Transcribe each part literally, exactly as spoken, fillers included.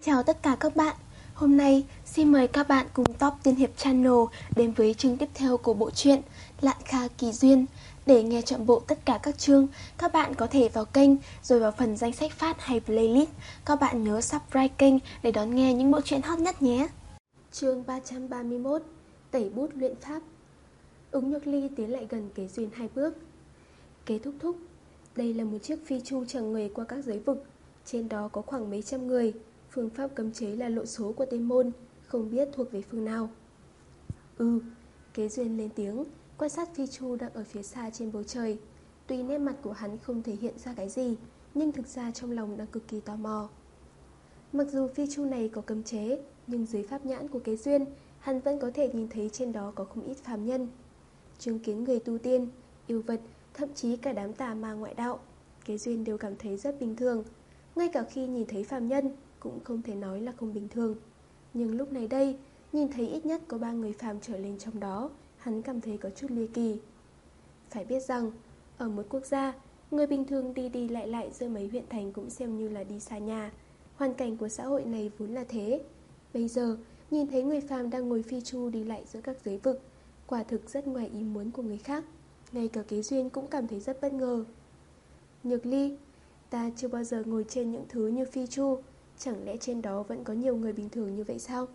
Chào tất cả các bạn. Hôm nay xin mời các bạn cùng Top Tiên Hiệp Channel đến với chương tiếp theo của bộ truyện Lạn Kha Kỳ Duyên. Để nghe trọn bộ tất cả các chương, các bạn có thể vào kênh rồi vào phần danh sách phát hay playlist. Các bạn nhớ subscribe kênh để đón nghe những bộ truyện hot nhất nhé. Chương ba trăm ba mươi mốt. Tẩy bút luyện pháp. Ứng Nhược Ly tiến lại gần Kế Duyên hai bước. Kế thúc thúc, đây là một chiếc phi chu chở người qua các giới vực. Trên đó có khoảng mấy trăm người. Phương pháp cấm chế là lộ số của Tây Môn, không biết thuộc về phương nào. Ừ, Kế Duyên lên tiếng, quan sát phi chu đang ở phía xa trên bầu trời. Tuy nét mặt của hắn không thể hiện ra cái gì, nhưng thực ra trong lòng đang cực kỳ tò mò. Mặc dù phi chu này có cấm chế, nhưng dưới pháp nhãn của Kế Duyên, hắn vẫn có thể nhìn thấy trên đó có không ít phàm nhân. Chứng kiến người tu tiên, yêu vật, thậm chí cả đám tà ma ngoại đạo, Kế Duyên đều cảm thấy rất bình thường. Ngay cả khi nhìn thấy phàm nhân cũng không thể nói là không bình thường. Nhưng lúc này đây, nhìn thấy ít nhất có ba người phàm trở lên trong đó, hắn cảm thấy có chút ly kỳ. Phải biết rằng, ở một quốc gia, người bình thường đi đi lại lại giữa mấy huyện thành cũng xem như là đi xa nhà. Hoàn cảnh của xã hội này vốn là thế. Bây giờ, nhìn thấy người phàm đang ngồi phi chu đi lại giữa các giới vực, quả thực rất ngoài ý muốn của người khác. Ngay cả Kế Duyên cũng cảm thấy rất bất ngờ. Nhược Ly, ta chưa bao giờ ngồi trên những thứ như phi chu, chẳng lẽ trên đó vẫn có nhiều người bình thường như vậy sao?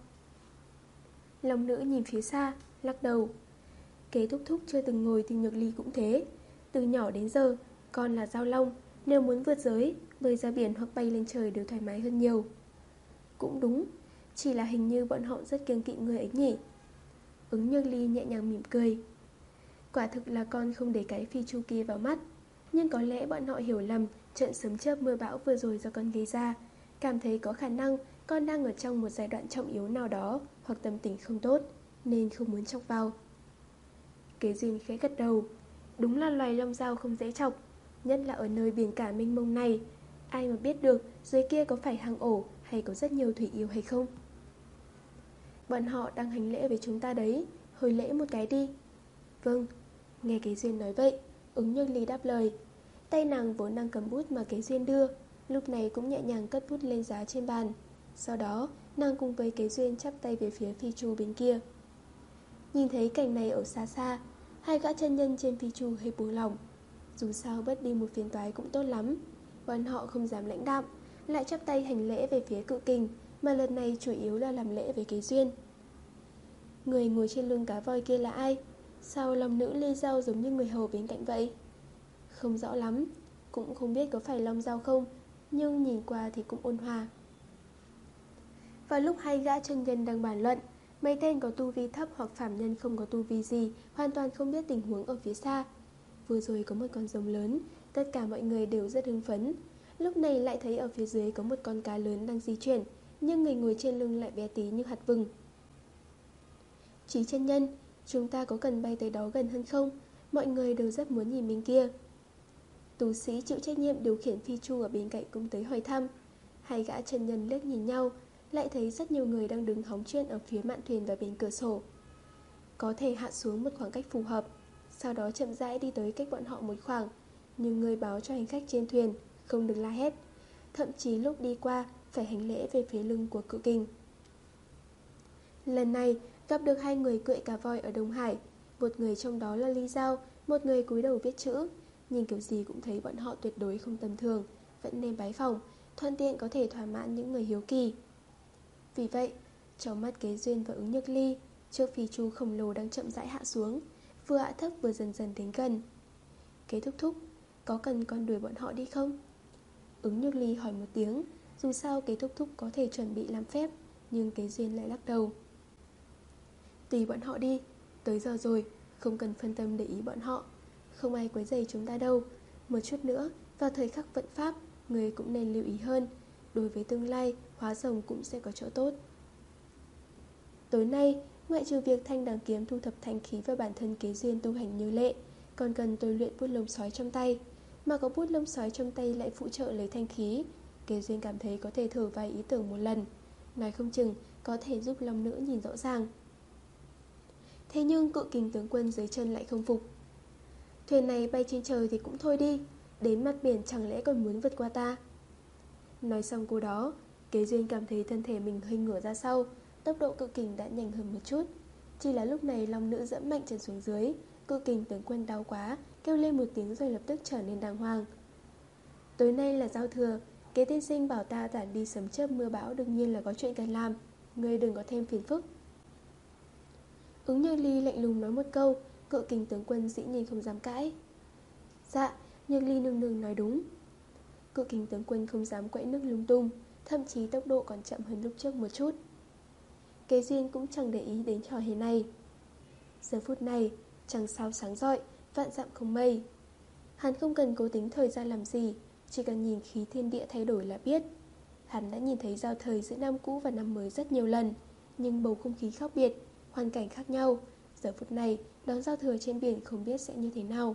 Long nữ nhìn phía xa, lắc đầu. Kế thúc thúc chưa từng ngồi thì Nhược Ly cũng thế. Từ nhỏ đến giờ, con là Giao Long, nếu muốn vượt giới, bơi ra biển hoặc bay lên trời đều thoải mái hơn nhiều. Cũng đúng, chỉ là hình như bọn họ rất kiêng kỵ người ấy nhỉ. Ứng Nhược Ly nhẹ nhàng mỉm cười. Quả thực là con không để cái phi chu kia vào mắt, nhưng có lẽ bọn họ hiểu lầm trận sấm chớp mưa bão vừa rồi do con gây ra, cảm thấy có khả năng con đang ở trong một giai đoạn trọng yếu nào đó hoặc tâm tình không tốt, nên không muốn chọc vào. Kế Duyên khẽ gật đầu. Đúng là loài long dao không dễ chọc, nhất là ở nơi biển cả mênh mông này. Ai mà biết được dưới kia có phải hang ổ hay có rất nhiều thủy yêu hay không. Bọn họ đang hành lễ với chúng ta đấy, hồi lễ một cái đi. Vâng. Nghe Kế Duyên nói vậy, Ứng Nhược Ly đáp lời. Tay nàng vốn đang cầm bút mà Kế Duyên đưa, lúc này cũng nhẹ nhàng cất bút lên giá trên bàn. Sau đó, nàng cùng với Kế Duyên chắp tay về phía phi chu bên kia. Nhìn thấy cảnh này ở xa xa, hai gã chân nhân trên phi chu hơi buông lỏng. Dù sao bớt đi một phiền toái cũng tốt lắm. Bọn họ không dám lãnh đạm, lại chắp tay hành lễ về phía Cự Kình, mà lần này chủ yếu là làm lễ với Kế Duyên. Người ngồi trên lưng cá voi kia là ai? Sao lòng nữ lê dao giống như người hầu bên cạnh vậy? Không rõ lắm, cũng không biết có phải Long Dao không, nhưng nhìn qua thì cũng ôn hòa. Vào lúc hai gã chân nhân đang bàn luận, mấy tên có tu vi thấp hoặc phàm nhân không có tu vi gì hoàn toàn không biết tình huống ở phía xa. Vừa rồi có một con rồng lớn, tất cả mọi người đều rất hưng phấn. Lúc này lại thấy ở phía dưới có một con cá lớn đang di chuyển, nhưng người ngồi trên lưng lại bé tí như hạt vừng. Chí chân nhân, chúng ta có cần bay tới đó gần hơn không? Mọi người đều rất muốn nhìn bên kia. Tu sĩ chịu trách nhiệm điều khiển phi chu ở bên cạnh cũng tới hỏi thăm. Hai gã chân nhân liếc nhìn nhau, lại thấy rất nhiều người đang đứng hóng chuyện ở phía mạn thuyền và bên cửa sổ. Có thể hạ xuống một khoảng cách phù hợp, sau đó chậm rãi đi tới cách bọn họ một khoảng. Nhưng người báo cho hành khách trên thuyền không được la hét, thậm chí lúc đi qua phải hành lễ về phía lưng của Cự Kình. Lần này gặp được hai người cưỡi cá voi ở Đông Hải. Một người trong đó là Ly Giao, một người cúi đầu viết chữ. Nhìn kiểu gì cũng thấy bọn họ tuyệt đối không tầm thường, vẫn nên bái phỏng, thuận tiện có thể thỏa mãn những người hiếu kỳ. Vì vậy, trong mắt Kế Duyên và Ứng Nhược Ly, chiếc phi chu khổng lồ đang chậm rãi hạ xuống, vừa hạ thấp vừa dần dần đến gần. Kế thúc thúc, có cần con đuổi bọn họ đi không? Ứng Nhược Ly hỏi một tiếng, dù sao Kế thúc thúc có thể chuẩn bị làm phép, nhưng Kế Duyên lại lắc đầu. Tùy bọn họ đi, tới giờ rồi, không cần phân tâm để ý bọn họ. Không ai quấy rầy chúng ta đâu. Một chút nữa, vào thời khắc vận pháp, người cũng nên lưu ý hơn. Đối với tương lai, hóa rồng cũng sẽ có chỗ tốt. Tối nay, ngoại trừ việc Thanh Đằng Kiếm thu thập thanh khí và bản thân Kế Duyên tu hành như lệ, còn cần tôi luyện bút lông sói trong tay. Mà có bút lông sói trong tay lại phụ trợ lấy thanh khí, Kế Duyên cảm thấy có thể thử vài ý tưởng một lần. Nói không chừng có thể giúp Long nữ nhìn rõ ràng. Thế nhưng Cự Kình tướng quân dưới chân lại không phục. Thuyền này bay trên trời thì cũng thôi đi, đến mặt biển chẳng lẽ còn muốn vượt qua ta? Nói xong câu đó, Kế Duyên cảm thấy thân thể mình hơi ngửa ra sau, tốc độ cự kình đã nhanh hơn một chút. Chỉ là lúc này long nữ dẫm mạnh chân xuống dưới, cự kình tướng quân đau quá, kêu lên một tiếng rồi lập tức trở nên đàng hoàng. Tối nay là giao thừa, Kế tiên sinh bảo ta tản đi sấm chớp mưa bão, đương nhiên là có chuyện cần làm, ngươi đừng có thêm phiền phức. Ứng Nhược Ly lạnh lùng nói một câu, cự kình tướng quân dĩ nhiên không dám cãi. Dạ, Nhược Ly nương nương nói đúng. Cự kình tướng quân không dám quậy nước lung tung, thậm chí tốc độ còn chậm hơn lúc trước một chút. Kế Duyên cũng chẳng để ý đến trò hề này. Giờ phút này, trăng sao sáng rọi, vạn dặm không mây. Hắn không cần cố tính thời gian làm gì, chỉ cần nhìn khí thiên địa thay đổi là biết. Hắn đã nhìn thấy giao thời giữa năm cũ và năm mới rất nhiều lần, nhưng bầu không khí khác biệt, hoàn cảnh khác nhau. Giờ phút này, đón giao thừa trên biển không biết sẽ như thế nào.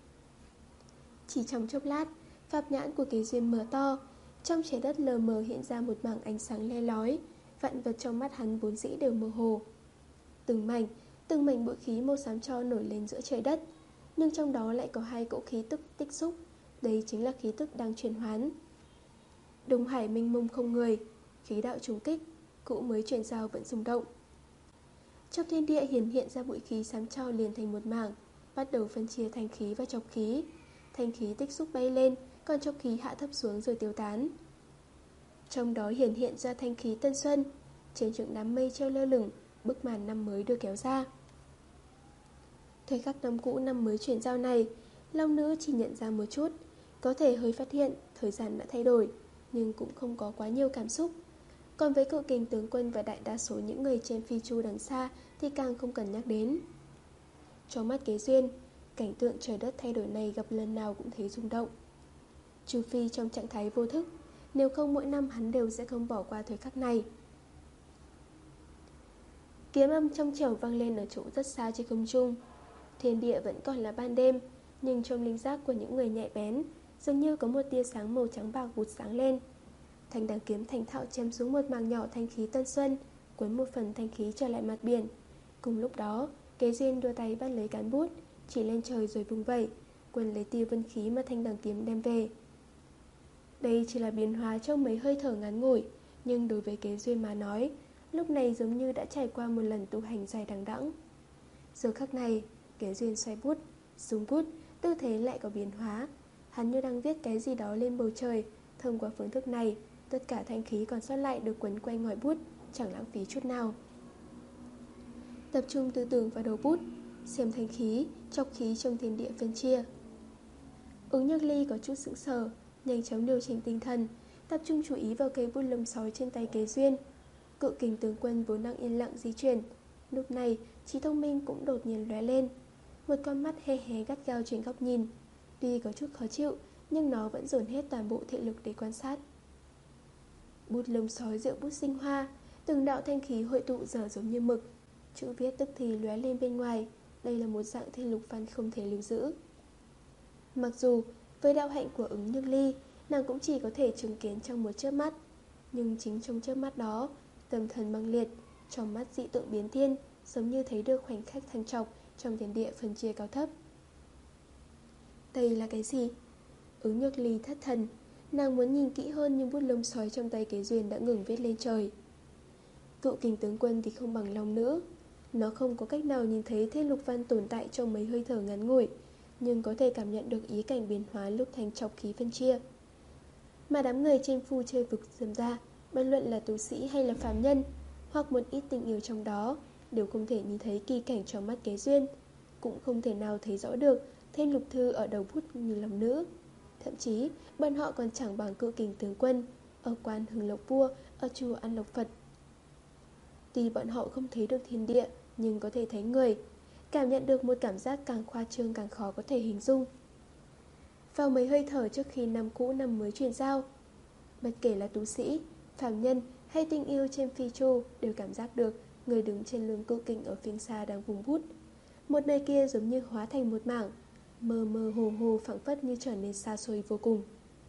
Chỉ trong chốc lát, pháp nhãn của Kế Duyên mở to, trong trái đất lờ mờ hiện ra một mảng ánh sáng le lói, vạn vật trong mắt hắn vốn dĩ đều mơ hồ. Từng mảnh, từng mảnh bụi khí màu xám tro nổi lên giữa trời đất, nhưng trong đó lại có hai cỗ khí tức tích xúc, đây chính là khí tức đang chuyển hoán. Đông hải mênh mông không người, khí đạo trùng kích, cũ mới chuyển giao vẫn rung động. Trong thiên địa hiển hiện ra bụi khí xám tro liền thành một mảng, bắt đầu phân chia thanh khí và chọc khí. Thanh khí tích xúc bay lên, còn chọc khí hạ thấp xuống rồi tiêu tán. Trong đó hiển hiện ra thanh khí tân xuân, trên những đám mây treo lơ lửng, bức màn năm mới được kéo ra. Thời khắc năm cũ năm mới chuyển giao này, long nữ chỉ nhận ra một chút, có thể hơi phát hiện thời gian đã thay đổi, nhưng cũng không có quá nhiều cảm xúc. Còn với cự kình tướng quân và đại đa số những người trên phi chu đằng xa thì càng không cần nhắc đến. Trong mắt Kế Duyên, cảnh tượng trời đất thay đổi này gặp lần nào cũng thấy rung động. Trừ phi trong trạng thái vô thức, nếu không mỗi năm hắn đều sẽ không bỏ qua thời khắc này. Kiếm âm trong trẻo vang lên ở chỗ rất xa trên không trung. Thiên địa vẫn còn là ban đêm, nhưng trong linh giác của những người nhạy bén, dường như có một tia sáng màu trắng bạc vụt sáng lên. Thanh đằng kiếm thành thạo chém xuống một mảng nhỏ thanh khí tân xuân, cuốn một phần thanh khí trở lại mặt biển. Cùng lúc đó, Kế Duyên đưa tay bắt lấy cán bút, chỉ lên trời rồi vung vẩy, quần lấy tia vân khí mà thanh đằng kiếm đem về. Đây chỉ là biến hóa trong mấy hơi thở ngắn ngủi, nhưng đối với Kế Duyên mà nói, lúc này giống như đã trải qua một lần tu hành dài đằng đẵng. Giờ khắc này, Kế Duyên xoay bút, dùng bút, tư thế lại có biến hóa. Hắn như đang viết cái gì đó lên bầu trời. Thông qua phương thức này, tất cả thanh khí còn sót lại được quấn quanh ngòi bút, chẳng lãng phí chút nào. Tập trung tư tưởng vào đầu bút, xem thanh khí, chọc khí trong thiên địa phân chia. Ứng Nhược Ly có chút sững sờ, nhanh chóng điều chỉnh tinh thần, tập trung chú ý vào cây bút lông sói trên tay Kế Duyên. Cự kình tướng quân vốn đang yên lặng di chuyển, lúc này trí thông minh cũng đột nhiên lóe lên. Một con mắt hé hé gắt gao trên góc nhìn, tuy có chút khó chịu, nhưng nó vẫn dồn hết toàn bộ thị lực để quan sát. Bút lông sói rượu bút sinh hoa, từng đạo thanh khí hội tụ dở giống như mực, chữ viết tức thì lóe lên bên ngoài. Đây là một dạng thiên lục văn không thể lưu giữ. Mặc dù với đạo hạnh của Ứng Nhược Ly, nàng cũng chỉ có thể chứng kiến trong một chớp mắt, nhưng chính trong chớp mắt đó, tâm thần băng liệt, trong mắt dị tượng biến thiên, giống như thấy được khoảnh khắc thanh trọc trong thiên địa phân chia cao thấp. Đây là cái gì? Ứng Nhược Ly thất thần, nàng muốn nhìn kỹ hơn nhưng bút lông sói trong tay Kế Duyên đã ngừng viết lên trời. Cự kình tướng quân thì không bằng long nữ, nó không có cách nào nhìn thấy thiên lục văn tồn tại trong mấy hơi thở ngắn ngủi, nhưng có thể cảm nhận được ý cảnh biến hóa lúc thanh trọc khí phân chia. Mà đám người trên phu chơi vực dầm ra, bất luận là tu sĩ hay là phàm nhân, hoặc một ít tình yêu trong đó, đều không thể nhìn thấy kỳ cảnh trong mắt Kế Duyên, cũng không thể nào thấy rõ được thiên lục thư ở đầu bút như lòng nữ. Thậm chí bọn họ còn chẳng bằng cự kình tướng quân ở quan Hưng Lộc Vua, ở chùa An Lộc Phật. Tuy bọn họ không thấy được thiên địa, nhưng có thể thấy người, cảm nhận được một cảm giác càng khoa trương càng khó có thể hình dung. Vào mấy hơi thở trước khi năm cũ năm mới chuyển giao, bất kể là tú sĩ, phàm nhân hay tình yêu trên phi chu đều cảm giác được người đứng trên lưng cự kình ở phía xa đang vùng bút. Một nơi kia giống như hóa thành một mảng, mơ mơ hồ hồ phảng phất như trở nên xa xôi vô cùng.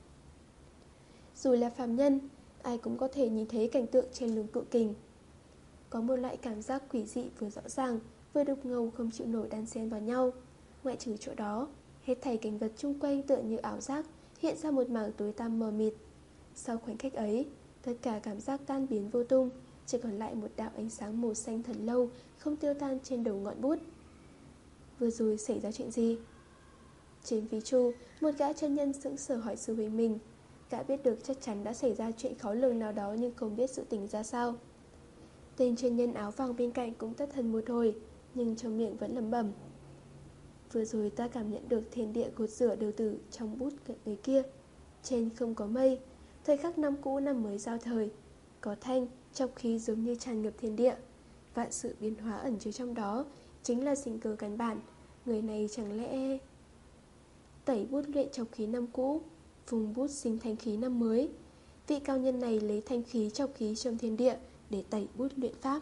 Dù là phàm nhân, ai cũng có thể nhìn thấy cảnh tượng trên lưng cự kình. Có một loại cảm giác quỷ dị vừa rõ ràng, vừa đục ngầu không chịu nổi đan xen vào nhau. Ngoại trừ chỗ đó, hết thảy cảnh vật chung quanh tựa như ảo giác, hiện ra một mảng tối tăm mờ mịt. Sau khoảnh khắc ấy, Tất cả cảm giác tan biến vô tung, chỉ còn lại một đạo ánh sáng màu xanh thật lâu, không tiêu tan trên đầu ngọn bút. Vừa rồi xảy ra chuyện gì? Trên Phí Chu, một gã chân nhân sững sờ hỏi sư huynh mình. Gã biết được chắc chắn đã xảy ra chuyện khó lường nào đó, nhưng không biết sự tình ra sao. Tên chân nhân áo vàng bên cạnh cũng thất thần một hồi, nhưng trong miệng vẫn lẩm bẩm. Vừa rồi ta cảm nhận được thiên địa gột rửa đều tử trong bút người kia. Trên không có mây, thời khắc năm cũ năm mới giao thời, có thanh, trong khí giống như tràn ngập thiên địa. Vạn sự biến hóa ẩn chứa trong đó, chính là sinh cơ căn bản. Người này chẳng lẽ... Tẩy bút luyện trong khí năm cũ, vùng bút sinh thanh khí năm mới. Vị cao nhân này lấy thanh khí trong khí trong thiên địa để tẩy bút luyện pháp.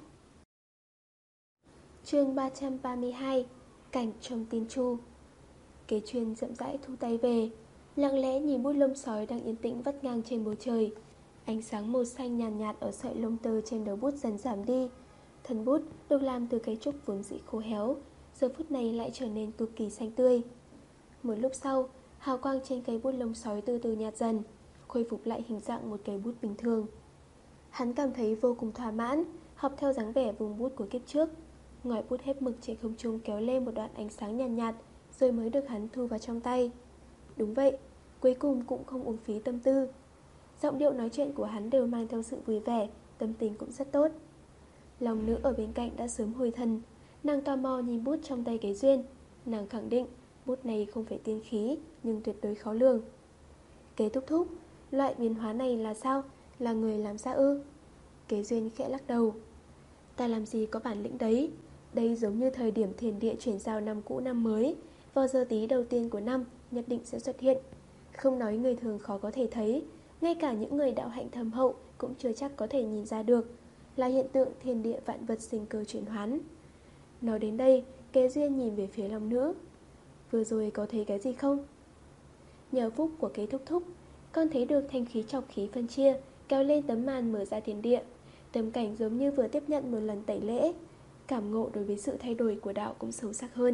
Chương ba trăm ba mươi hai. Cảnh trong tiên chu. Kế Chuyên chậm rãi thu tay về, lặng lẽ nhìn bút lông sói đang yên tĩnh vắt ngang trên bầu trời. Ánh sáng màu xanh nhàn nhạt, nhạt ở sợi lông tơ trên đầu bút dần giảm đi. Thân bút được làm từ cây trúc vốn dĩ khô héo, giờ phút này lại trở nên cực kỳ xanh tươi. Một lúc sau, hào quang trên cây bút lông sói từ từ nhạt dần, khôi phục lại hình dạng một cây bút bình thường. Hắn cảm thấy vô cùng thỏa mãn, học theo dáng vẻ vùng bút của kiếp trước. Ngòi bút hết mực trên không trung kéo lên một đoạn ánh sáng nhàn nhạt, nhạt, rồi mới được hắn thu vào trong tay. Đúng vậy, cuối cùng cũng không uổng phí tâm tư. Giọng điệu nói chuyện của hắn đều mang theo sự vui vẻ, tâm tình cũng rất tốt. Lòng nữ ở bên cạnh đã sớm hồi thần, nàng tò mò nhìn bút trong tay Kế Duyên. Nàng khẳng định bút này không phải tiên khí, nhưng tuyệt đối khó lường. Kế thúc thúc, loại biến hóa này là sao? Là người làm ra ư? Kế Duyên khẽ lắc đầu. Ta làm gì có bản lĩnh đấy. Đây giống như thời điểm thiên địa chuyển giao năm cũ năm mới, vào giờ tí đầu tiên của năm nhất định sẽ xuất hiện. Không nói người thường khó có thể thấy, ngay cả những người đạo hạnh thâm hậu cũng chưa chắc có thể nhìn ra được, là hiện tượng thiên địa vạn vật sinh cơ chuyển hoán. Nói đến đây, Kế Duyên nhìn về phía lòng nữ. Vừa rồi có thấy cái gì không? Nhờ phúc của Kế thúc thúc, con thấy được thanh khí trọc khí phân chia, kéo lên tấm màn mở ra thiên địa. Tâm cảnh giống như vừa tiếp nhận một lần tẩy lễ, cảm ngộ đối với sự thay đổi của đạo cũng sâu sắc hơn.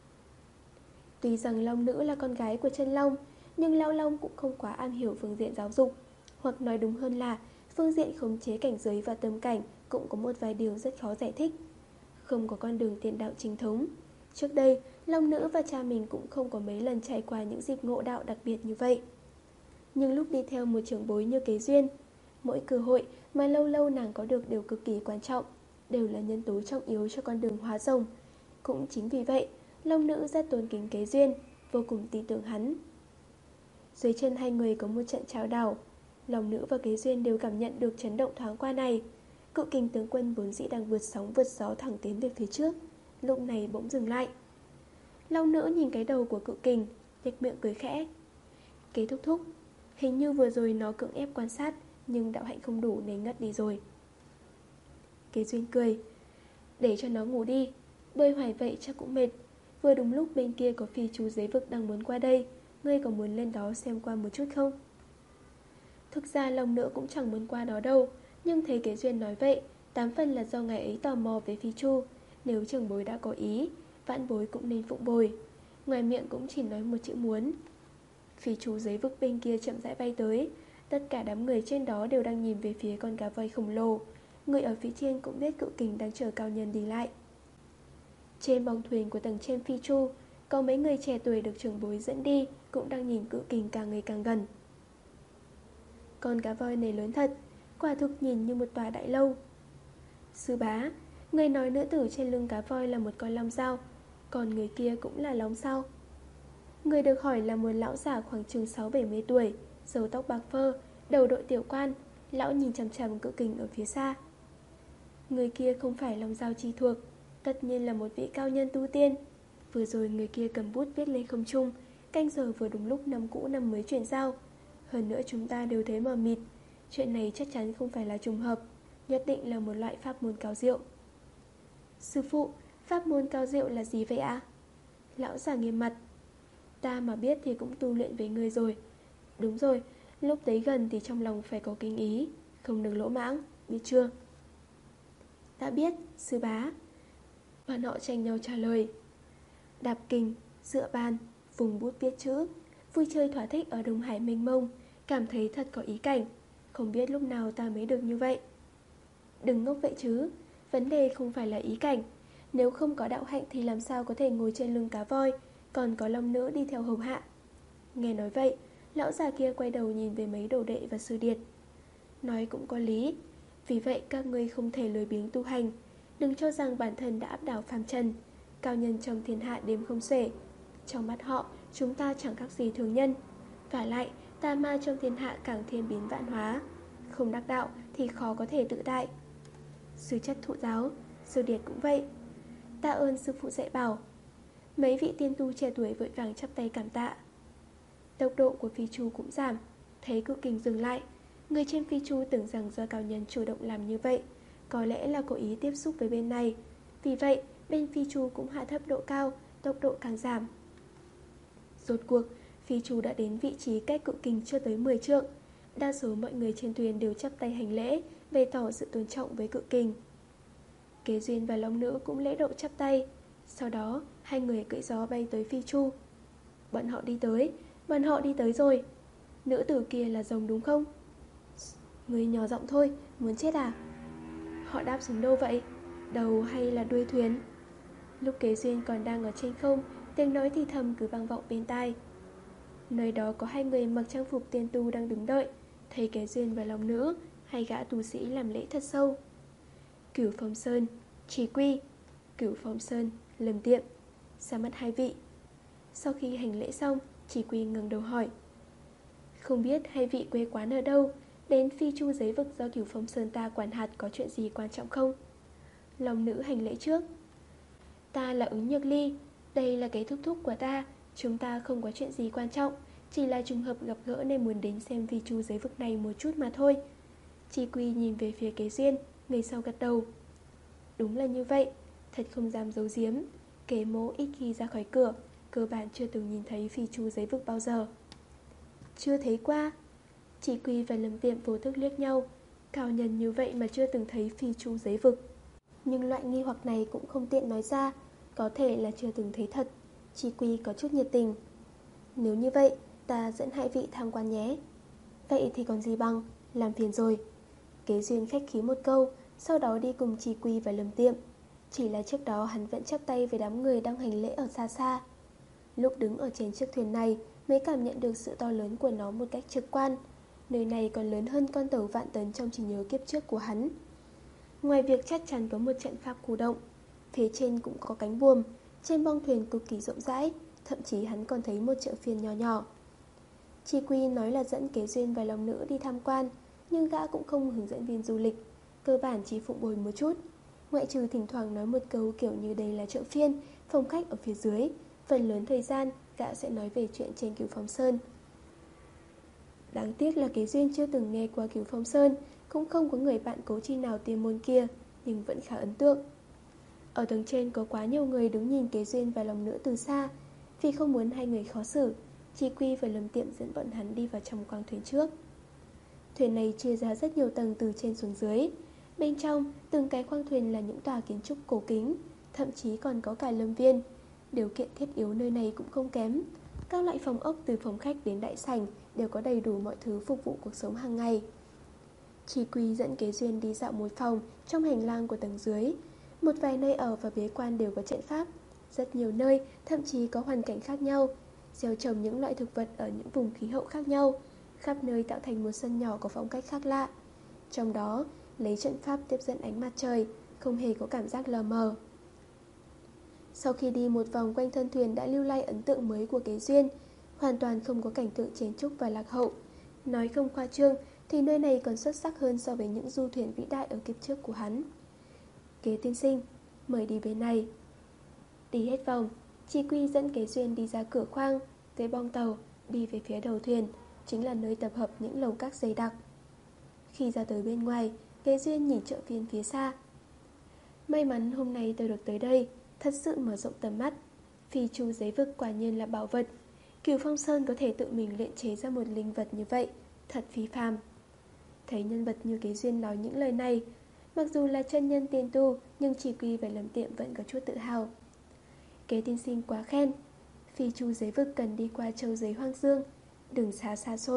Tuy rằng Long nữ là con gái của chân Long, nhưng Lão Long cũng không quá am hiểu phương diện giáo dục, hoặc nói đúng hơn là phương diện khống chế cảnh giới và tâm cảnh cũng có một vài điều rất khó giải thích. Không có con đường tiền đạo chính thống. Trước đây, Long nữ và cha mình cũng không có mấy lần trải qua những dịp ngộ đạo đặc biệt như vậy. Nhưng lúc đi theo một trưởng bối như Kế Duyên, mỗi cơ hội mà lâu lâu nàng có được đều cực kỳ quan trọng, đều là nhân tố trọng yếu cho con đường hóa rồng. Cũng chính vì vậy, Long nữ rất tôn kính Kế Duyên, vô cùng tin tưởng hắn. Dưới chân hai người có một trận trao đảo, Long nữ và Kế Duyên đều cảm nhận được chấn động thoáng qua này. Cự kình tướng quân vốn dĩ đang vượt sóng vượt gió thẳng tiến về phía trước, lúc này bỗng dừng lại. Long nữ nhìn cái đầu của cự kình, nhếch miệng cười khẽ. Kế thúc thúc, hình như vừa rồi nó cưỡng ép quan sát, nhưng đạo hạnh không đủ nên ngất đi rồi. Kế Duyên cười. Để cho nó ngủ đi, bơi hoài vậy chắc cũng mệt. Vừa đúng lúc bên kia có phi chú giới vực đang muốn qua đây, ngươi có muốn lên đó xem qua một chút không? Thực ra Long nữ cũng chẳng muốn qua đó đâu, nhưng thấy Kế Duyên nói vậy, tám phần là do ngày ấy tò mò về phi chu. Nếu trưởng bối đã có ý, vãn bối cũng nên phụng bồi. Ngoài miệng cũng chỉ nói một chữ muốn. Phi chú giấy vực bên kia chậm rãi bay tới. Tất cả đám người trên đó đều đang nhìn về phía con cá voi khổng lồ. Người ở phía trên cũng biết cự kình đang chờ cao nhân đi lại. Trên bong thuyền của tầng trên phi chu, có mấy người trẻ tuổi được trưởng bối dẫn đi, cũng đang nhìn cự kình càng ngày càng gần. Con cá voi này lớn thật, quả thực nhìn như một tòa đại lâu. Sư bá, người nói nữ tử trên lưng cá voi là một con long sao, còn người kia cũng là long sao? Người được hỏi là một lão giả khoảng chừng sáu bảy mươi tuổi, râu tóc bạc phơ, đầu đội tiểu quan. Lão nhìn chằm chằm cự kình ở phía xa. Người kia không phải long giao chi thuộc, tất nhiên là một vị cao nhân tu tiên. Vừa rồi người kia cầm bút viết lên không trung, canh giờ vừa đúng lúc năm cũ năm mới chuyển giao. Hơn nữa chúng ta đều thấy mờ mịt, chuyện này chắc chắn không phải là trùng hợp, nhất định là một loại pháp môn cao diệu. Sư phụ, pháp môn cao diệu là gì vậy ạ? Lão giả nghiêm mặt. Ta mà biết thì cũng tu luyện với người rồi. Đúng rồi, lúc tới gần thì trong lòng phải có kinh ý, không được lỗ mãng, biết chưa? Đã biết, sư bá. Bọn họ tranh nhau trả lời. Đạp kình, dựa bàn, vùng bút viết chữ, vui chơi thỏa thích ở Đông Hải mênh mông, cảm thấy thật có ý cảnh. Không biết lúc nào ta mới được như vậy. Đừng ngốc vậy chứ, vấn đề không phải là ý cảnh. Nếu không có đạo hạnh thì làm sao có thể ngồi trên lưng cá voi, còn có long nữ đi theo hầu hạ. Nghe nói vậy, lão già kia quay đầu nhìn về mấy đồ đệ và sư điệt. Nói cũng có lý. Vì vậy các ngươi không thể lười biếng tu hành. Đừng cho rằng bản thân đã áp đảo phàm trần, cao nhân trong thiên hạ đếm không xuể. Trong mắt họ, chúng ta chẳng khác gì thường nhân. Vả lại, tà ma trong thiên hạ càng thêm biến vạn hóa. Không đắc đạo thì khó có thể tự tại. Sư chất thụ giáo, sư điệt cũng vậy. Tạ ơn sư phụ dạy bảo. Mấy vị tiên tu trẻ tuổi vội vàng chắp tay cảm tạ. Tốc độ của phi chu cũng giảm. Thấy cự kình dừng lại, người trên phi chu tưởng rằng do cao nhân chủ động làm như vậy, có lẽ là cố ý tiếp xúc với bên này. Vì vậy, bên phi chu cũng hạ thấp độ cao, tốc độ càng giảm. Rốt cuộc, phi chu đã đến vị trí cách cự kình chưa tới mười trượng. Đa số mọi người trên thuyền đều chắp tay hành lễ, bày tỏ sự tôn trọng với cự kình. Kế Duyên và Long Nữ cũng lễ độ chắp tay. Sau đó, hai người cưỡi gió bay tới phi chu. Bọn họ đi tới, bọn họ đi tới rồi. Nữ tử kia là rồng đúng không? Người nhỏ giọng thôi, muốn chết à? Họ đáp xuống đâu vậy? Đầu hay là đuôi thuyền? Lúc Kế Duyên còn đang ở trên không, tiếng nói thì thầm cứ vang vọng bên tai. Nơi đó có hai người mặc trang phục tiên tu đang đứng đợi. Thấy Kế Duyên và Long Nữ, hai gã tu sĩ làm lễ thật sâu. Cửu Phong Sơn, Chỉ Quy. Cửu Phong Sơn, Lâm Tiệm. Ra mắt hai vị. Sau khi hành lễ xong, Chỉ Quy ngẩng đầu hỏi: Không biết hai vị quê quán ở đâu, đến phi chu giấy vực do Cửu Phong Sơn ta quản hạt có chuyện gì quan trọng không? Long Nữ hành lễ trước: Ta là Ứng Nhược Ly, đây là cái thúc thúc của ta. Chúng ta không có chuyện gì quan trọng, chỉ là trùng hợp gặp gỡ nên muốn đến xem phi chu giấy vực này một chút mà thôi. Chỉ Quy nhìn về phía Kế Duyên, người sau gật đầu. Đúng là như vậy, thật không dám giấu giếm. Kế mỗ ít khi ra khỏi cửa, cơ bản chưa từng nhìn thấy phi chu giấy vực bao giờ. Chưa thấy qua. Chỉ Quy và Lâm Tiệm vô thức liếc nhau. Cao nhân như vậy mà chưa từng thấy phi chu giấy vực. Nhưng loại nghi hoặc này cũng không tiện nói ra, có thể là chưa từng thấy thật. Chỉ Quy có chút nhiệt tình. Nếu như vậy, ta dẫn hai vị tham quan nhé. Vậy thì còn gì bằng, làm phiền rồi. Kế Duyên khách khí một câu, sau đó đi cùng Chỉ Quy và Lâm Tiệm. Chỉ là trước đó hắn vẫn chắp tay với đám người đang hành lễ ở xa xa. Lúc đứng ở trên chiếc thuyền này mới cảm nhận được sự to lớn của nó một cách trực quan. Nơi này còn lớn hơn con tàu vạn tấn trong trí nhớ kiếp trước của hắn. Ngoài việc chắc chắn có một trận pháp khu động, phía trên cũng có cánh buồm. Trên bong thuyền cực kỳ rộng rãi, thậm chí hắn còn thấy một chợ phiên nhỏ nhỏ. Chỉ Quy nói là dẫn Kế Duyên và Long Nữ đi tham quan, nhưng gã cũng không hướng dẫn viên du lịch, cơ bản chỉ phụng bồi một chút. Ngoại trừ thỉnh thoảng nói một câu kiểu như đây là chợ phiên, phòng khách ở phía dưới, phần lớn thời gian gã sẽ nói về chuyện trên Cửu Phong Sơn. Đáng tiếc là Kế Duyên chưa từng nghe qua Cửu Phong Sơn, cũng không có người bạn cố chi nào tiên môn kia, nhưng vẫn khá ấn tượng. Ở tầng trên có quá nhiều người đứng nhìn Kế Duyên và Long Nữ từ xa. Vì không muốn hai người khó xử, Chỉ Quy và Lâm Tiệm dẫn bọn hắn đi vào trong khoang thuyền trước. Thuyền này chia ra rất nhiều tầng từ trên xuống dưới. Bên trong, từng cái khoang thuyền là những tòa kiến trúc cổ kính, thậm chí còn có cả lâm viên. Điều kiện thiết yếu nơi này cũng không kém. Các loại phòng ốc từ phòng khách đến đại sảnh đều có đầy đủ mọi thứ phục vụ cuộc sống hàng ngày. Chỉ Quy dẫn Kế Duyên đi dạo một phòng trong hành lang của tầng dưới. Một vài nơi ở và bế quan đều có trận pháp. Rất nhiều nơi thậm chí có hoàn cảnh khác nhau, gieo trồng những loại thực vật ở những vùng khí hậu khác nhau, khắp nơi tạo thành một sân nhỏ có phong cách khác lạ. Trong đó, lấy trận pháp tiếp dẫn ánh mặt trời, không hề có cảm giác lờ mờ. Sau khi đi một vòng quanh thân thuyền đã lưu lại ấn tượng mới của Kế Duyên, hoàn toàn không có cảnh tượng chén chúc và lạc hậu. Nói không khoa trương thì nơi này còn xuất sắc hơn so với những du thuyền vĩ đại ở kiếp trước của hắn. Kế tiên sinh, mời đi bên này. Đi hết vòng, Chỉ Quy dẫn Kế Duyên đi ra cửa khoang, tới bong tàu, đi về phía đầu thuyền, chính là nơi tập hợp những lầu các dày đặc. Khi ra tới bên ngoài, Kế Duyên nhìn chợ phiên phía xa. May mắn hôm nay tôi được tới đây, thật sự mở rộng tầm mắt. Phi chu giấy vực quả nhiên là bảo vật. Cửu Phong Sơn có thể tự mình luyện chế ra một linh vật như vậy, thật phi phàm. Thấy nhân vật như Kế Duyên nói những lời này, mặc dù là chân nhân tiên tu, nhưng Chỉ Quy và Lâm Tiệm vẫn có chút tự hào. Kế tiên sinh quá khen. Phi chu giấy vực cần đi qua châu giấy hoang dương, đường xá xa xôi,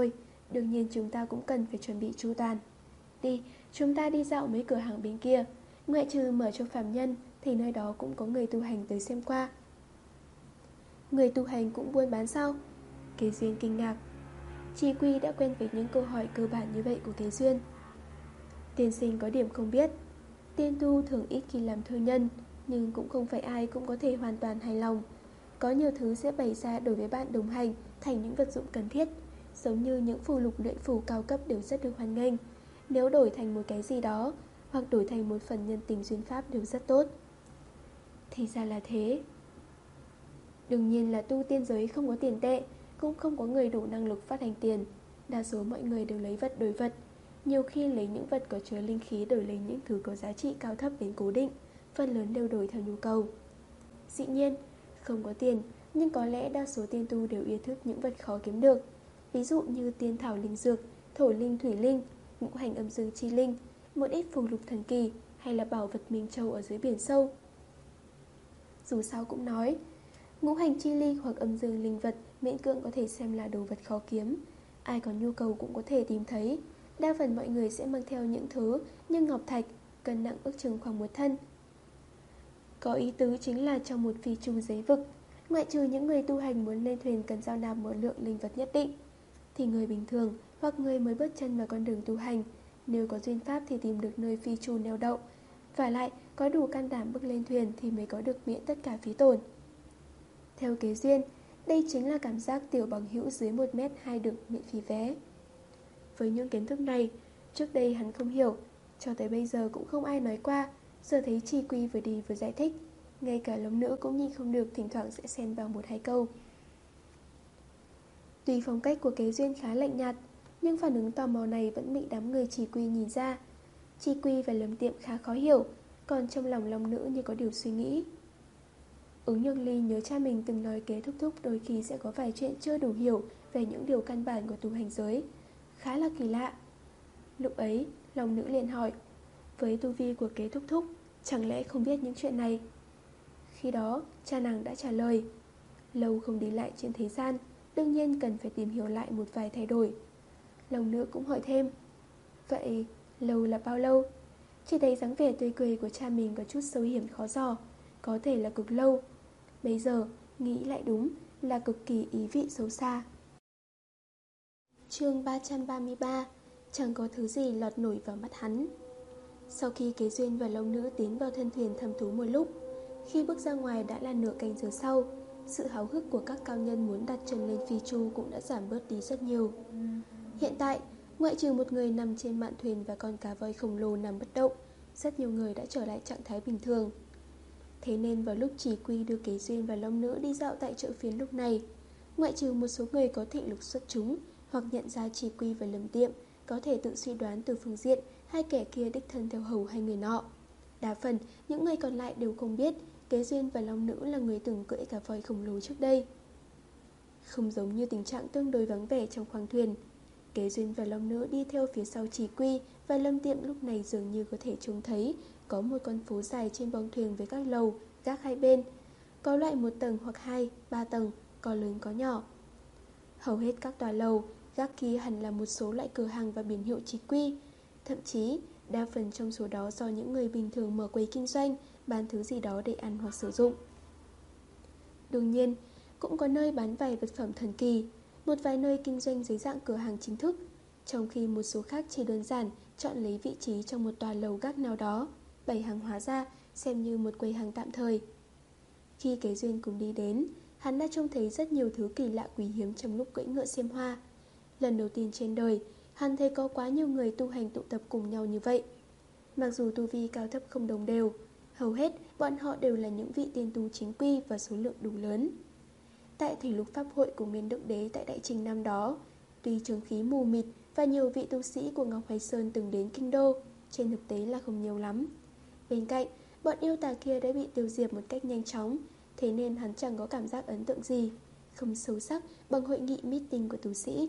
Đương nhiên chúng ta cũng cần phải chuẩn bị chu toàn. Đi, chúng ta đi dạo mấy cửa hàng bên kia. Ngoại trừ mở cho phàm nhân thì nơi đó cũng có người tu hành tới xem qua. Người tu hành cũng buôn bán sao? Kế Duyên kinh ngạc. Chi Quy đã quen với những câu hỏi cơ bản như vậy của Kế Duyên. Tiên sinh có điểm không biết. Tiên tu thường ít khi làm thương nhân, nhưng cũng không phải ai cũng có thể hoàn toàn hài lòng. Có nhiều thứ sẽ bày ra đối với bạn đồng hành thành những vật dụng cần thiết, giống như những phù lục luyện phù cao cấp đều rất được hoan nghênh. Nếu đổi thành một cái gì đó, hoặc đổi thành một phần nhân tình duyên pháp đều rất tốt. Thì ra là thế. Đương nhiên là tu tiên giới không có tiền tệ, cũng không có người đủ năng lực phát hành tiền. Đa số mọi người đều lấy vật đổi vật, nhiều khi lấy những vật có chứa linh khí đổi lấy những thứ có giá trị cao thấp đến cố định, phần lớn đều đổi theo nhu cầu. Dĩ nhiên, không có tiền, nhưng có lẽ đa số tiên tu đều yêu thích những vật khó kiếm được. Ví dụ như tiên thảo linh dược, thổ linh thủy linh, ngũ hành âm dương chi linh, một ít phù lục thần kỳ, hay là bảo vật minh châu ở dưới biển sâu. Dù sao cũng nói, ngũ hành chi linh hoặc âm dương linh vật miễn cưỡng có thể xem là đồ vật khó kiếm. Ai có nhu cầu cũng có thể tìm thấy. Đa phần mọi người sẽ mang theo những thứ như ngọc thạch, cân nặng ước chừng khoảng một thân. Có ý tứ chính là trong một phi chu giấy vực, ngoại trừ những người tu hành muốn lên thuyền cần giao nạp một lượng linh vật nhất định, thì người bình thường hoặc người mới bước chân vào con đường tu hành, nếu có duyên pháp thì tìm được nơi phi chu neo đậu, và lại có đủ can đảm bước lên thuyền thì mới có được miễn tất cả phí tổn. Theo Kế Duyên, đây chính là cảm giác tiểu bằng hữu dưới một mét hai được miễn phí vé. Với những kiến thức này, trước đây hắn không hiểu, cho tới bây giờ cũng không ai nói qua. Giờ thấy Chi Quy vừa đi vừa giải thích, ngay cả lông nữ cũng nhìn không được, thỉnh thoảng sẽ xen vào một hai câu. Tuy phong cách của Kế Duyên khá lạnh nhạt, nhưng phản ứng tò mò này vẫn bị đám người Chi Quy nhìn ra. Chi Quy và Lâm Tiệm khá khó hiểu, còn trong lòng lông nữ như có điều suy nghĩ. Ứng Nhược Ly nhớ cha mình từng nói Kế thúc thúc đôi khi sẽ có vài chuyện chưa đủ hiểu về những điều căn bản của tu hành giới, khá là kỳ lạ. Lúc ấy, lòng nữ liền hỏi, với tu vi của Kế thúc thúc, chẳng lẽ không biết những chuyện này? Khi đó, cha nàng đã trả lời, lâu không đi lại trên thế gian, đương nhiên cần phải tìm hiểu lại một vài thay đổi. Lòng nữ cũng hỏi thêm, vậy lâu là bao lâu? Chỉ thấy dáng vẻ tươi cười của cha mình có chút sâu hiểm khó dò, có thể là cực lâu. Bây giờ, nghĩ lại đúng là cực kỳ ý vị xấu xa. Chương ba trăm ba mươi ba. Chẳng có thứ gì lọt nổi vào mắt hắn. Sau khi Kế Duyên và Long Nữ tiến vào thân thuyền thăm thú một lúc, khi bước ra ngoài đã là nửa canh giờ sau, sự háo hức của các cao nhân muốn đặt chân lên phi chu cũng đã giảm bớt đi rất nhiều. Hiện tại, ngoại trừ một người nằm trên mạn thuyền và con cá voi khổng lồ nằm bất động, rất nhiều người đã trở lại trạng thái bình thường. Thế nên vào lúc Chỉ Quy đưa Kế Duyên và Long Nữ đi dạo tại chợ phiến lúc này, ngoại trừ một số người có thị lực xuất chúng hoặc nhận ra Chỉ Quy và Lâm Tiệm, có thể tự suy đoán từ phương diện hai kẻ kia đích thân theo hầu hai người nọ. Đa phần, những người còn lại đều không biết Kế Duyên và Long Nữ là người từng cưỡi cả voi khổng lồ trước đây. Không giống như tình trạng tương đối vắng vẻ trong khoang thuyền, Kế Duyên và Long Nữ đi theo phía sau Chỉ Quy và Lâm Tiệm lúc này dường như có thể trông thấy có một con phố dài trên bong thuyền với các lầu, gác hai bên. Có loại một tầng hoặc hai, ba tầng, có lớn có nhỏ. Hầu hết các tòa lầu, gác kia hẳn là một số loại cửa hàng và biển hiệu Chỉ Quy. Thậm chí, đa phần trong số đó do những người bình thường mở quầy kinh doanh, bán thứ gì đó để ăn hoặc sử dụng. Đương nhiên, cũng có nơi bán vài vật phẩm thần kỳ, một vài nơi kinh doanh dưới dạng cửa hàng chính thức, trong khi một số khác chỉ đơn giản chọn lấy vị trí trong một tòa lầu gác nào đó, bày hàng hóa ra xem như một quầy hàng tạm thời. Khi Kế Duyên cùng đi đến, hắn đã trông thấy rất nhiều thứ kỳ lạ quý hiếm trong lúc cưỡi ngựa xiêm hoa. Lần đầu tiên trên đời, hắn thấy có quá nhiều người tu hành tụ tập cùng nhau như vậy. Mặc dù tu vi cao thấp không đồng đều, hầu hết bọn họ đều là những vị tiên tu chính quy và số lượng đủ lớn. Tại Thủy Lục Pháp hội của Nguyên Đức Đế tại Đại Trình năm đó, tuy trường khí mù mịt và nhiều vị tu sĩ của Ngọc Hoài Sơn từng đến kinh đô, trên thực tế là không nhiều lắm. Bên cạnh, bọn yêu tà kia đã bị tiêu diệt một cách nhanh chóng, thế nên hắn chẳng có cảm giác ấn tượng gì, không sâu sắc bằng hội nghị meeting của tu sĩ.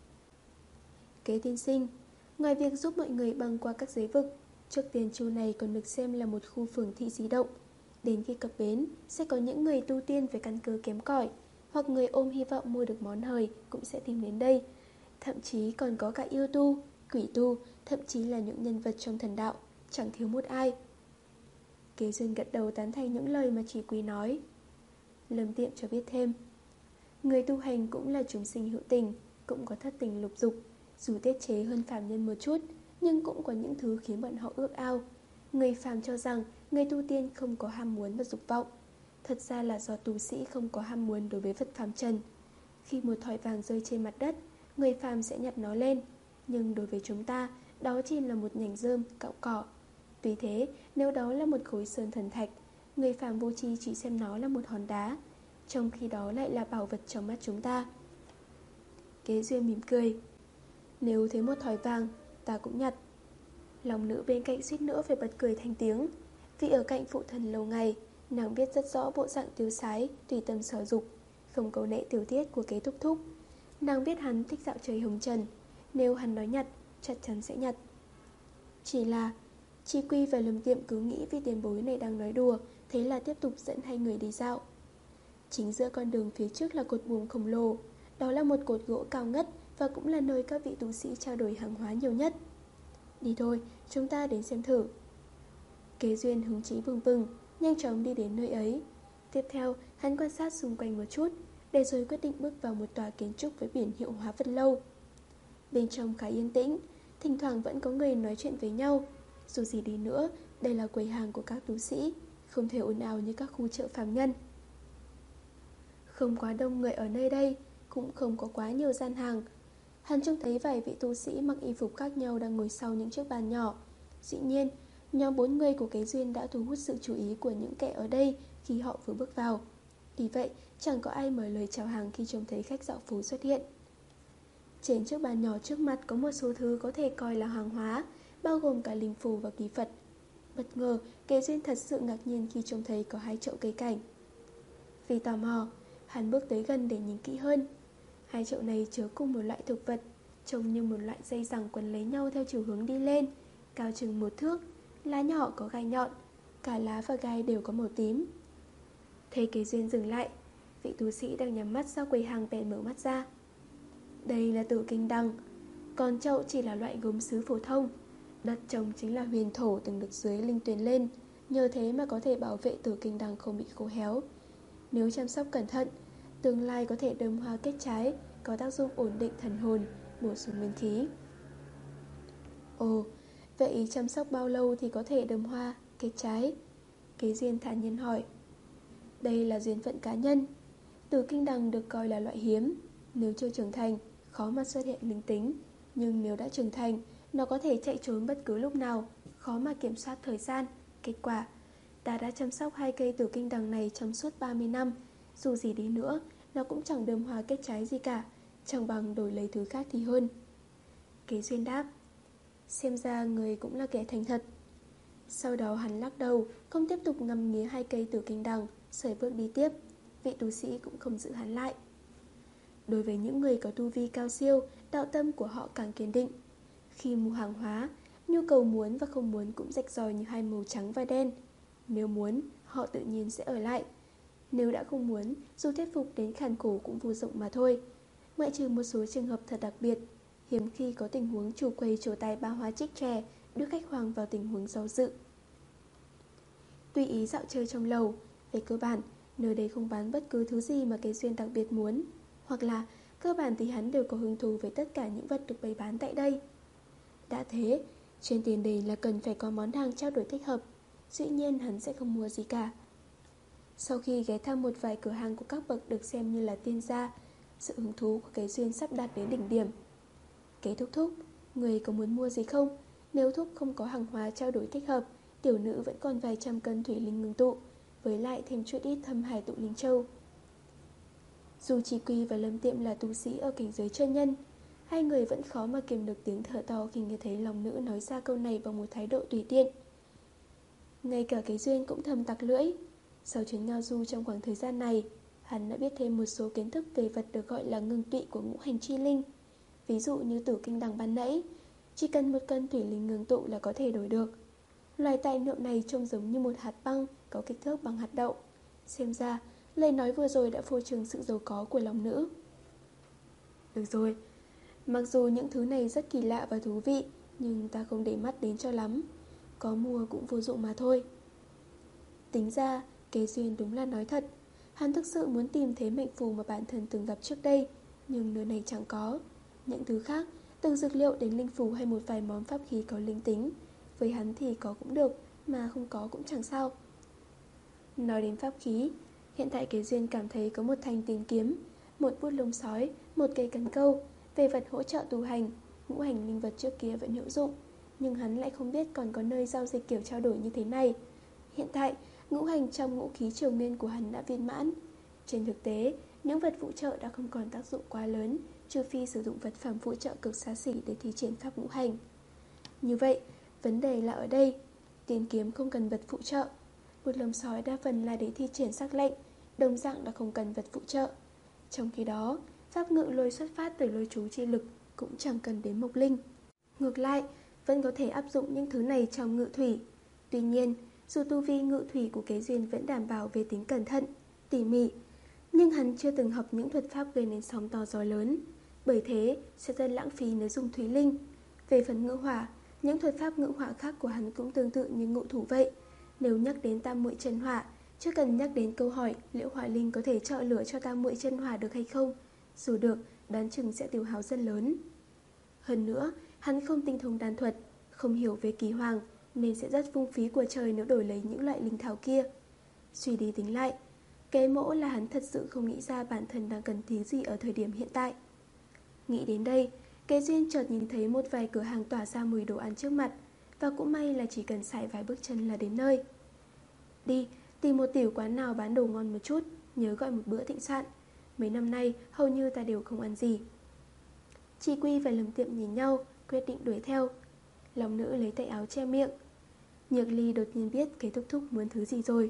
Kế tiên sinh, ngoài việc giúp mọi người băng qua các giới vực, trước tiên chu này còn được xem là một khu phường thị di động. Đến khi cập bến, sẽ có những người tu tiên về căn cơ kém cỏi, hoặc người ôm hy vọng mua được món hời cũng sẽ tìm đến đây. thậm chí còn có cả yêu tu, quỷ tu, thậm chí là những nhân vật trong thần đạo, chẳng thiếu một ai. Kế Duyên gật đầu tán thành những lời mà Chỉ Quý nói. Lâm Tiệm cho biết thêm, người tu hành cũng là chúng sinh hữu tình, cũng có thất tình lục dục. Dù tiết chế hơn phàm nhân một chút, nhưng cũng có những thứ khiến bọn họ ước ao. Người phàm cho rằng người tu tiên không có ham muốn và dục vọng. Thật ra là do tu sĩ không có ham muốn đối với vật phàm trần. Khi một thỏi vàng rơi trên mặt đất, người phàm sẽ nhặt nó lên. Nhưng đối với chúng ta, đó chỉ là một nhành rơm, cọng cỏ. Vì thế, nếu đó là một khối sơn thần thạch, người phàm vô tri chỉ xem nó là một hòn đá, trong khi đó lại là bảo vật trong mắt chúng ta. Kế Duyên mỉm cười. Nếu thấy một thỏi vàng, ta cũng nhặt. Lòng nữ bên cạnh suýt nữa phải bật cười thành tiếng. Vì ở cạnh phụ thần lâu ngày, nàng biết rất rõ bộ dạng tiêu sái, tùy tâm sở dục, không câu nệ tiểu tiết của Kế Thúc Thúc. Nàng biết hắn thích dạo chơi hồng trần, nếu hắn nói nhặt, chắc chắn sẽ nhặt. Chỉ là Chi Quy và Lâm Tiệm cứ nghĩ vì tiền bối này đang nói đùa, thế là tiếp tục dẫn hai người đi dạo. Chính giữa con đường phía trước là cột buồm khổng lồ. Đó là một cột gỗ cao ngất và cũng là nơi các vị tu sĩ trao đổi hàng hóa nhiều nhất. Đi thôi, chúng ta đến xem thử. Kế Duyên hứng chí bừng bừng, nhanh chóng đi đến nơi ấy. Tiếp theo, hắn quan sát xung quanh một chút, để rồi quyết định bước vào một tòa kiến trúc với biển hiệu Hóa Vật Lâu. Bên trong khá yên tĩnh, thỉnh thoảng vẫn có người nói chuyện với nhau. Dù gì đi nữa, đây là quầy hàng của các tu sĩ, không thể ồn ào như các khu chợ phàm nhân. Không quá đông người ở nơi đây, cũng không có quá nhiều gian hàng. Hắn trông thấy vài vị tu sĩ mặc y phục khác nhau đang ngồi sau những chiếc bàn nhỏ. Dĩ nhiên, nhóm bốn người của Kế Duyên đã thu hút sự chú ý của những kẻ ở đây khi họ vừa bước vào. Vì vậy, chẳng có ai mở lời chào hàng khi trông thấy khách dạo phố xuất hiện. Trên chiếc bàn nhỏ trước mặt có một số thứ có thể coi là hàng hóa, bao gồm cả linh phù và kỳ Phật. Bất ngờ, Kế Duyên thật sự ngạc nhiên khi trông thấy có hai chậu cây cảnh. Vì tò mò, hắn bước tới gần để nhìn kỹ hơn. Hai chậu này chứa cùng một loại thực vật, trông như một loại dây giằng quấn lấy nhau theo chiều hướng đi lên, cao chừng một thước, lá nhỏ có gai nhọn, cả lá và gai đều có màu tím. Thấy Kế Duyên dừng lại, vị tu sĩ đang nhắm mắt sau quầy hàng bèn mở mắt ra. Đây là Tử Kinh Đằng, còn chậu chỉ là loại gốm sứ phổ thông. Đất trồng chính là huyền thổ từng được dưới linh tuyền lên, nhờ thế mà có thể bảo vệ Tử Kinh Đằng không bị khô héo. Nếu chăm sóc cẩn thận, tương lai có thể đơm hoa kết trái, có tác dụng ổn định thần hồn, bổ sung nguyên khí. Ồ, vậy chăm sóc bao lâu thì có thể đơm hoa, kết trái? Kế Duyên thản nhiên hỏi. Đây là duyên phận cá nhân. Tử Kinh Đằng được coi là loại hiếm. Nếu chưa trưởng thành, khó mà xuất hiện linh tính. Nhưng nếu đã trưởng thành, nó có thể chạy trốn bất cứ lúc nào, khó mà kiểm soát thời gian. Kết quả, ta đã chăm sóc hai cây Tử Kinh Đằng này trong suốt ba mươi năm. Dù gì đi nữa, nó cũng chẳng đơm hoa kết trái gì cả, chẳng bằng đổi lấy thứ khác thì hơn. Kế Duyên đáp. Xem ra người cũng là kẻ thành thật. Sau đó hắn lắc đầu, không tiếp tục ngắm nghía hai cây Tử Kinh Đằng, xoay bước đi tiếp. Vị tu sĩ cũng không giữ hắn lại. Đối với những người có tu vi cao siêu, đạo tâm của họ càng kiên định. Khi mua hàng hóa, nhu cầu muốn và không muốn cũng rạch ròi như hai màu trắng và đen. Nếu muốn, họ tự nhiên sẽ ở lại. Nếu đã không muốn, dù thuyết phục đến khàn cổ cũng vô dụng mà thôi. Ngoại trừ một số trường hợp thật đặc biệt, hiếm khi có tình huống chủ quầy trổ tài ba hóa trích trẻ đưa khách hoàng vào tình huống do dự. Tùy ý dạo chơi trong lầu, về cơ bản, nơi đây không bán bất cứ thứ gì mà Kế Duyên đặc biệt muốn. Hoặc là, cơ bản thì hắn đều có hứng thú với tất cả những vật được bày bán tại đây. Đã thế, trên tiền đề là cần phải có món hàng trao đổi thích hợp. Dĩ nhiên hắn sẽ không mua gì cả. Sau khi ghé thăm một vài cửa hàng của các bậc được xem như là tiên gia, sự hứng thú của Kế Duyên sắp đạt đến đỉnh điểm. Kế Thúc Thúc, người có muốn mua gì không? Nếu Thúc không có hàng hóa trao đổi thích hợp, tiểu nữ vẫn còn vài trăm cân thủy linh ngưng tụ, với lại thêm chút ít thâm hải tụ linh châu. Dù Chỉ Quy và Lâm Tiệm là tu sĩ ở cảnh giới chân nhân, hai người vẫn khó mà kiềm được tiếng thở to khi nghe thấy lòng nữ nói ra câu này bằng một thái độ tùy tiện. Ngay cả Kế Duyên cũng thầm tặc lưỡi. Sau chuyến ngao du trong khoảng thời gian này, hắn đã biết thêm một số kiến thức về vật được gọi là ngưng tụy của ngũ hành chi linh. Ví dụ như Tử Kinh Đằng ban nãy, chỉ cần một cân thủy linh ngưng tụ là có thể đổi được. Loài tài liệu này trông giống như một hạt băng có kích thước bằng hạt đậu. Xem ra, lời nói vừa rồi đã phô trương sự giàu có của lòng nữ. Được rồi, Mặc dù những thứ này rất kỳ lạ và thú vị, nhưng ta không để mắt đến cho lắm. Có mua cũng vô dụng mà thôi. Tính ra, Kế Duyên đúng là nói thật. Hắn thực sự muốn tìm thấy mệnh phù mà bản thân từng gặp trước đây, nhưng nơi này chẳng có. Những thứ khác, từ dược liệu đến linh phù hay một vài món pháp khí có linh tính, với hắn thì có cũng được, mà không có cũng chẳng sao. Nói đến pháp khí, hiện tại Kế Duyên cảm thấy có một thanh tiền kiếm, một bút lông sói, một cây cần câu. Về vật hỗ trợ tu hành, ngũ hành linh vật trước kia vẫn hữu dụng, nhưng hắn lại không biết còn có nơi giao dịch kiểu trao đổi như thế này. Hiện tại, ngũ hành trong ngũ khí triều nguyên của hắn đã viên mãn. Trên thực tế, những vật phụ trợ đã không còn tác dụng quá lớn, trừ phi sử dụng vật phẩm phụ trợ cực xa xỉ để thi triển pháp ngũ hành. Như vậy, vấn đề là ở đây, tiền kiếm không cần vật phụ trợ, bút lông sói đa phần là để thi triển sắc lệnh, đồng dạng là không cần vật phụ trợ. Trong khi đó, pháp ngự lôi xuất phát từ lôi chú chi lực cũng chẳng cần đến mộc linh. Ngược lại, vẫn có thể áp dụng những thứ này trong ngự thủy. Tuy nhiên, dù tu vi ngự thủy của Kế Duyên vẫn đảm bảo về tính cẩn thận, tỉ mỉ, nhưng hắn chưa từng học những thuật pháp gây nên sóng to gió lớn, bởi thế sẽ rất lãng phí nếu dùng thủy linh. Về phần ngự hỏa, những thuật pháp ngự hỏa khác của hắn cũng tương tự như ngự thủ vậy. Nếu nhắc đến tam muội chân hỏa, chưa cần nhắc đến câu hỏi liệu hỏa linh có thể trợ lửa cho tam muội chân hỏa được hay không. Dù được, đoán chừng sẽ tiêu hao rất lớn. Hơn nữa, hắn không tinh thông đan thuật, không hiểu về kỳ hoàng, nên sẽ rất phung phí của trời nếu đổi lấy những loại linh thảo kia. Suy đi tính lại, Kế Mỗ là hắn thật sự không nghĩ ra bản thân đang cần thứ gì ở thời điểm hiện tại. Nghĩ đến đây, Kế Duyên chợt nhìn thấy một vài cửa hàng tỏa ra mùi đồ ăn trước mặt, và cũng may là chỉ cần sải vài bước chân là đến nơi. Đi, tìm một tiểu quán nào bán đồ ngon một chút, nhớ gọi một bữa thịnh soạn. Mấy năm nay hầu như ta đều không ăn gì. Chị Quy và Lâm Tiệm nhìn nhau, quyết định đuổi theo. Lòng nữ lấy tay áo che miệng. Nhược Ly đột nhiên biết Kế Thúc Thúc muốn thứ gì rồi.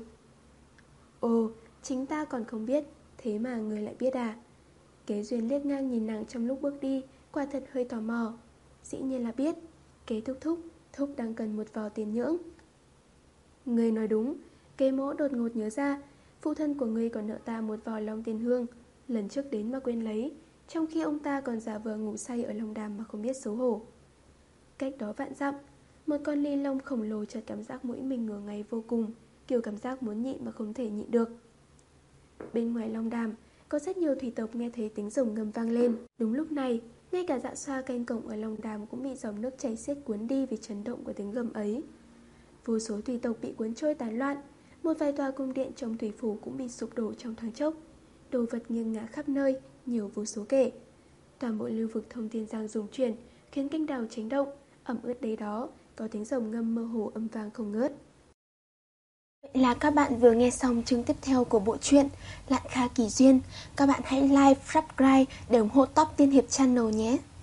Ồ, chính ta còn không biết, thế mà người lại biết à? Kế Duyên liếc ngang nhìn nàng trong lúc bước đi, quả thật hơi tò mò. Dĩ nhiên là biết, Kế Thúc Thúc, Thúc đang cần một vò tiền nhưỡng. Người nói đúng, Kế Mỗ đột ngột nhớ ra, phụ thân của ngươi còn nợ ta một vò long tiền hương, lần trước đến mà quên lấy, trong khi ông ta còn giả vờ ngủ say ở Long Đàm mà không biết xấu hổ. Cách đó vạn dặm, một con ly long khổng lồ chợt cảm giác mũi mình ngửa ngáy vô cùng, kiểu cảm giác muốn nhịn mà không thể nhịn được. Bên ngoài Long Đàm, có rất nhiều thủy tộc nghe thấy tiếng rồng ngầm vang lên. Đúng lúc này, ngay cả Dạ Xoa canh cổng ở Long Đàm cũng bị dòng nước chảy xiết cuốn đi vì chấn động của tiếng gầm ấy. Vô số thủy tộc bị cuốn trôi tán loạn, một vài tòa cung điện trong thủy phủ cũng bị sụp đổ trong thoáng chốc. Đồ vật nghiêng ngả khắp nơi, nhiều vô số kể. Toàn bộ lưu vực Thông Thiên Giang rung chuyển, khiến kênh đào chấn động, ẩm ướt đấy đó, có tiếng rồng ngâm mơ hồ âm vang không ngớt. Vậy là các bạn vừa nghe xong chương tiếp theo của bộ truyện Lạn Kha Kỳ Duyên. Các bạn hãy like, subscribe để ủng hộ Top Tiên Hiệp Channel nhé.